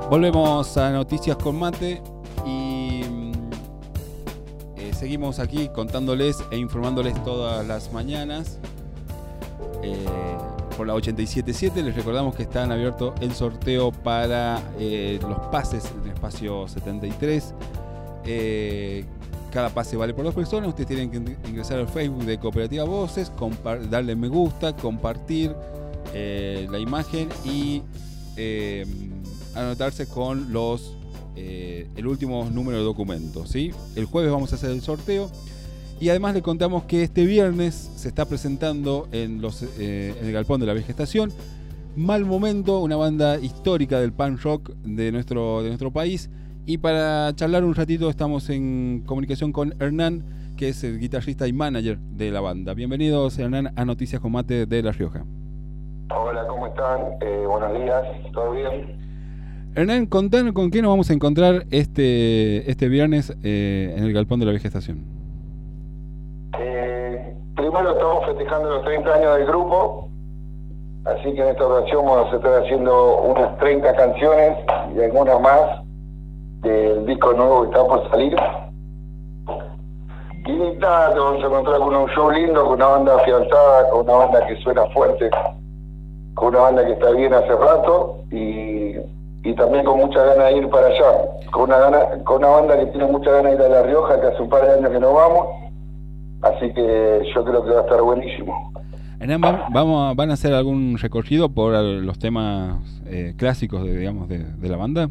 Volvemos a Noticias con Mate y seguimos aquí contándoles e informándoles todas las mañanas por la 87.7. Les recordamos que están abierto el sorteo para los pases en el espacio 73. Cada pase vale por 2 personas. Ustedes tienen que ingresar al Facebook de Cooperativa Voces, darle me gusta, compartir la imagen y anotarse con el último número de documentos, ¿sí? El jueves vamos a hacer el sorteo y además le contamos que este viernes se está presentando en el Galpón de la Vieja Estación Mal Momento, una banda histórica del punk rock de nuestro país. Y para charlar un ratito estamos en comunicación con Hernán, que es el guitarrista y manager de la banda. Bienvenidos, Hernán, a Noticias con Mate de La Rioja. Hola, ¿cómo están? Buenos días, ¿todo bien? Hernán, contanos con qué nos vamos a encontrar este viernes en el Galpón de la Vieja Estación. Primero estamos festejando los 30 años del grupo, así que en esta ocasión vamos a estar haciendo unas 30 canciones y algunas más del disco nuevo que está por salir. Y nada, te vamos a encontrar con un show lindo, con una banda afianzada, con una banda que suena fuerte, con una banda que está bien hace rato y también con mucha ganas de ir para allá, con una banda que tiene mucha ganas de ir a La Rioja, que hace un par de años que no vamos, así que yo creo que va a estar buenísimo. ¿Van a hacer algún recorrido por los temas clásicos de la banda?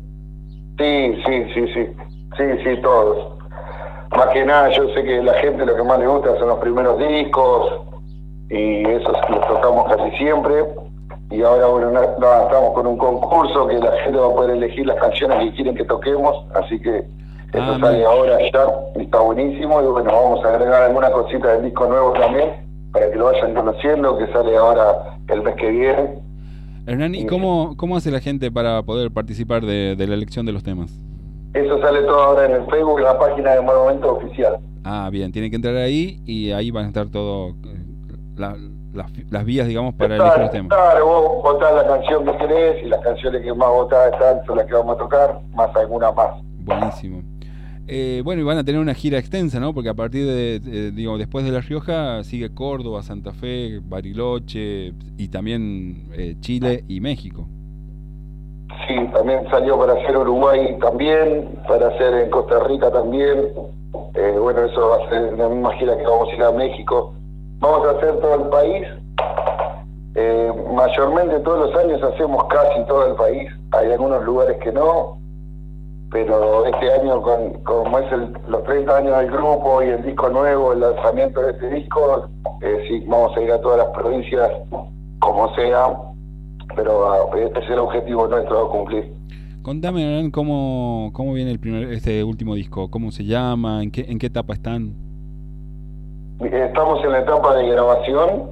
Sí, todos. Más que nada, yo sé que la gente lo que más le gusta son los primeros discos y esos los tocamos casi siempre. Y ahora, bueno, estamos con un concurso que la gente va a poder elegir las canciones que quieren que toquemos, así que eso sale ahora ya, y está buenísimo. Y bueno, vamos a agregar alguna cosita del disco nuevo también, para que lo vayan conociendo, que sale ahora el mes que viene. Hernán, ¿y cómo hace la gente para poder participar de la elección de los temas? Eso sale todo ahora en el Facebook, en la página de Mal Momento Oficial. Ah, bien, tienen que entrar ahí y ahí van a estar todo las vías, digamos, para elegir los temas. Claro, vos votás la canción que querés y las canciones que más votadas están son las que vamos a tocar, más alguna más. Buenísimo. Bueno, y van a tener una gira extensa, ¿no? Porque a partir después de La Rioja sigue Córdoba, Santa Fe, Bariloche y también Chile y México. Sí, también salió para hacer Uruguay también, para hacer en Costa Rica también. Bueno, eso va a ser la misma gira que vamos a ir a México. Vamos a hacer todo el país. Mayormente todos los años hacemos casi todo el país. Hay algunos lugares que no, pero este año, como es los 30 años del grupo y el disco nuevo, el lanzamiento de este disco, sí, vamos a ir a todas las provincias como sea, pero este es el objetivo nuestro a cumplir. Contame, Hernán, cómo viene este último disco, cómo se llama, en qué etapa están. Estamos en la etapa de grabación.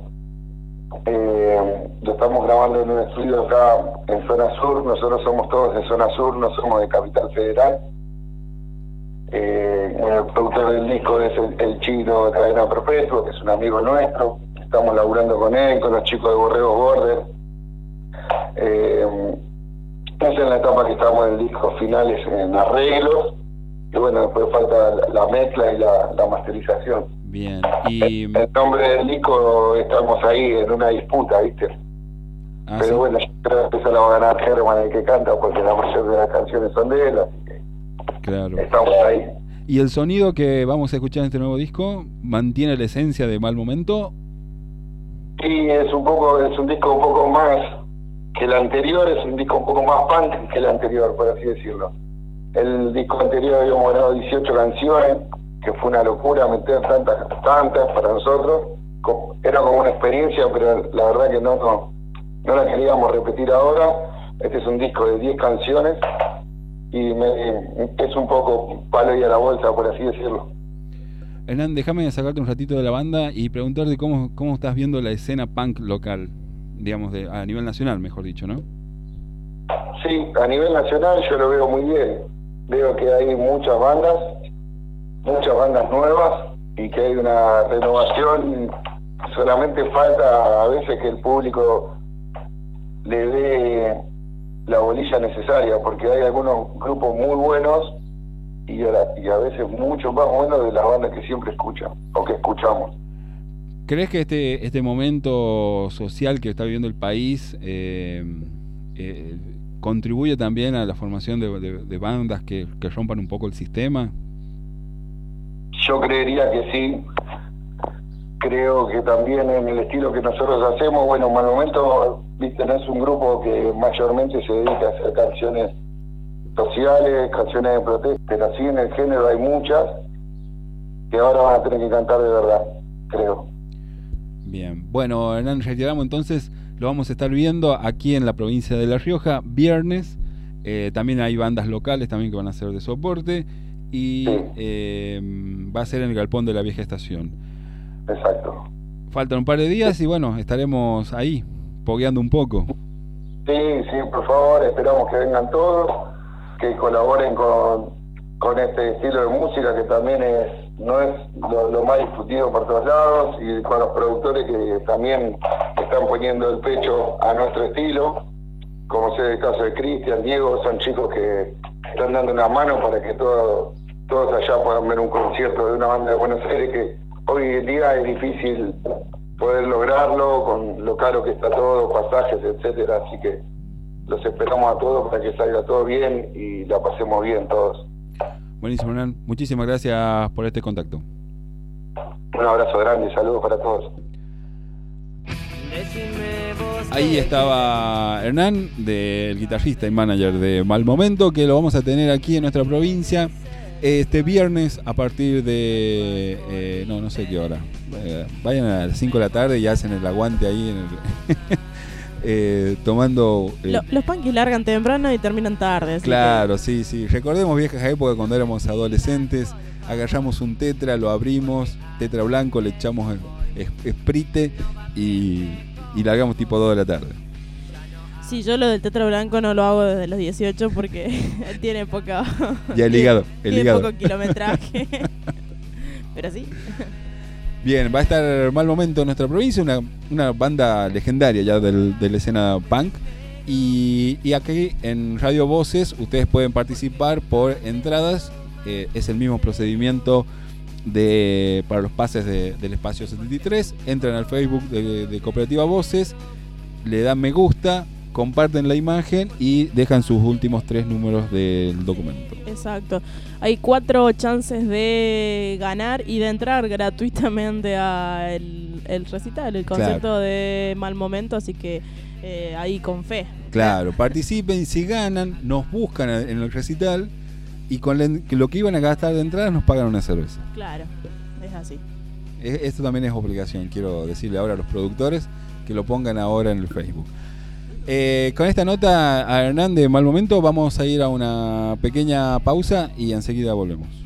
Lo estamos grabando en un estudio acá en Zona Sur. Nosotros somos todos de Zona Sur, no somos de Capital Federal. El productor del disco es el Chino de Cadena Perpetua, que es un amigo nuestro. Estamos laburando con él, con los chicos de Borregos Border. Es en la etapa que estamos en el disco, finales en arreglos. Y bueno, después falta la mezcla y la masterización. Bien, y el nombre del disco estamos ahí en una disputa, ¿viste? Pero ¿sí? Bueno, yo creo que esa la va a ganar Herman, el que canta, porque la mayoría de las canciones son de él, así que claro, estamos ahí. ¿Y el sonido que vamos a escuchar en este nuevo disco mantiene la esencia de Mal Momento? Sí, es un disco un poco más que el anterior, es un disco un poco más punk que el anterior, por así decirlo. El disco anterior habíamos grabado 18 canciones, que fue una locura meter tantas para nosotros. Era como una experiencia, pero la verdad que no la queríamos repetir ahora. Este es un disco de 10 canciones y es un poco palo y a la bolsa, por así decirlo. Hernán, déjame sacarte un ratito de la banda y preguntarte cómo estás viendo la escena punk local, digamos, a nivel nacional, mejor dicho, ¿no? Sí, a nivel nacional yo lo veo muy bien. Veo que hay muchas bandas nuevas y que hay una renovación. Solamente falta a veces que el público le dé la bolilla necesaria, porque hay algunos grupos muy buenos y a veces mucho más buenos de las bandas que siempre escuchan o que escuchamos. ¿Crees que este momento social que está viviendo el país contribuye también a la formación de bandas que rompan un poco el sistema? Yo creería que sí. Creo que también en el estilo que nosotros hacemos, bueno, Mal Momento, viste, no es un grupo que mayormente se dedica a hacer canciones sociales, canciones de protesta, pero sí en el género hay muchas que ahora van a tener que cantar de verdad, creo. Bien, bueno, Hernán, reiteramos entonces, lo vamos a estar viendo aquí en la provincia de La Rioja, viernes. También hay bandas locales también que van a ser de soporte y sí. Va a ser en el Galpón de la Vieja Estación. Exacto. Faltan un par de días y bueno, estaremos ahí, pogueando un poco. Sí, por favor, esperamos que vengan todos, que colaboren con este estilo de música que también no es lo más discutido por todos lados, y con los productores que también están poniendo el pecho a nuestro estilo, como sea el caso de Cristian, Diego, son chicos que están dando una mano para que todos allá puedan ver un concierto de una banda de Buenos Aires que hoy en día es difícil poder lograrlo con lo caro que está todo, pasajes, etcétera, así que los esperamos a todos para que salga todo bien y la pasemos bien todos. Buenísimo, Hernán. Muchísimas gracias por este contacto. Un abrazo grande, saludos para todos. Ahí estaba Hernán, el guitarrista y manager de Mal Momento, que lo vamos a tener aquí en nuestra provincia este viernes a partir de no sé qué hora. Vayan a las 5 de la tarde y hacen el aguante ahí tomando los punkis largan temprano y terminan tarde, así claro, que... sí. Recordemos viejas épocas cuando éramos adolescentes, agarramos un tetra, lo abrimos, tetra blanco, le echamos Sprite y largamos tipo 2 de la tarde. Sí, yo lo del tetra blanco no lo hago desde los 18 porque tiene poca... Ya el hígado. Tiene poco kilometraje. Pero sí. Bien, va a estar Mal Momento en nuestra provincia, una banda legendaria ya de la escena punk. Y aquí en Radio Voces ustedes pueden participar por entradas. Es el mismo procedimiento para los pases del Espacio 73. Entran al Facebook de Cooperativa Voces, le dan me gusta, comparten la imagen y dejan sus últimos 3 números del documento. Exacto. Hay 4 chances de ganar y de entrar gratuitamente al recital, el concierto de Mal Momento, así que ahí con fe. Claro, participen, si ganan, nos buscan en el recital y con lo que iban a gastar de entrada nos pagan una cerveza. Claro, es así. Esto también es obligación, quiero decirle ahora a los productores que lo pongan ahora en el Facebook. Con esta nota a Hernán de Mal Momento vamos a ir a una pequeña pausa y enseguida volvemos.